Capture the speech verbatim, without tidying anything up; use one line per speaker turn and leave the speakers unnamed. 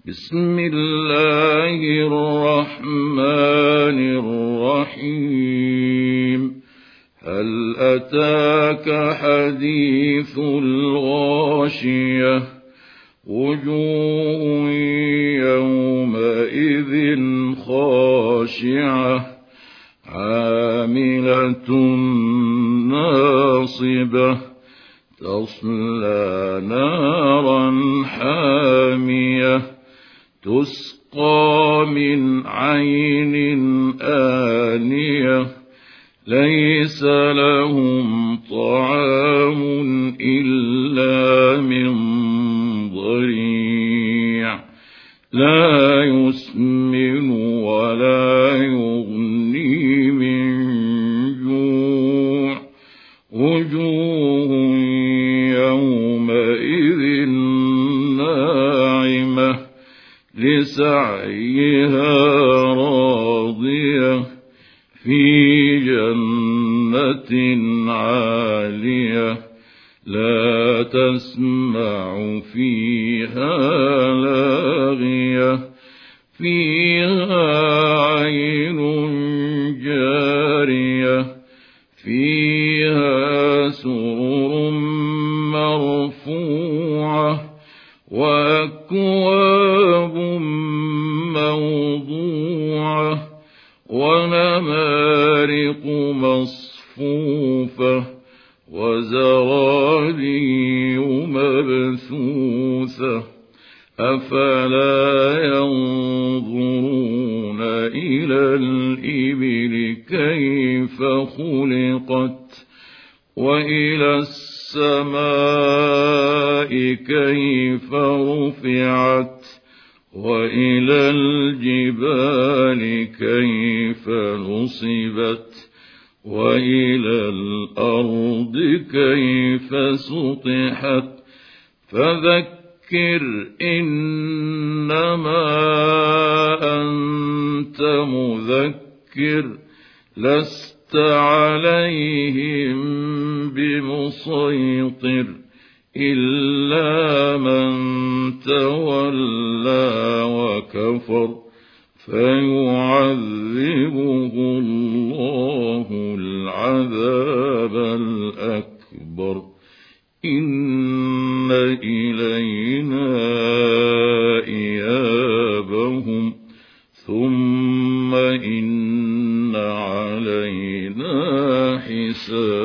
بسم الله الرحمن الرحيم. هل أتاك حديث الغاشية؟ وجوه يومئذ خاشعة عاملة ناصبة تصلى نارا حامية تسقى من عين آنية ليس لهم طعام إلا من ضريع لا يسمن ولا يغني من جوع. وجوه يومئذ ناعمة لسعيها راضية في جنة عالية لا تسمع فيها لاغية فيها عين جارية فيها سرر مرفوعة وأكواب موضوعة ونمارق مصفوفة وزرابي مبثوثة أفلا ينظرون إلى الإبل كيف خلقت وإلى السماء كيف رفعت وإلى الجبال كيف نصبت وإلى الأرض كيف سطحت. فذكر إنما أنت مذكر لست عليهم بمسيطر إلا من تولى وكفر فيعذبه الله العذاب الأكبر. إن إلينا إيابهم ثم إن علينا حسابهم.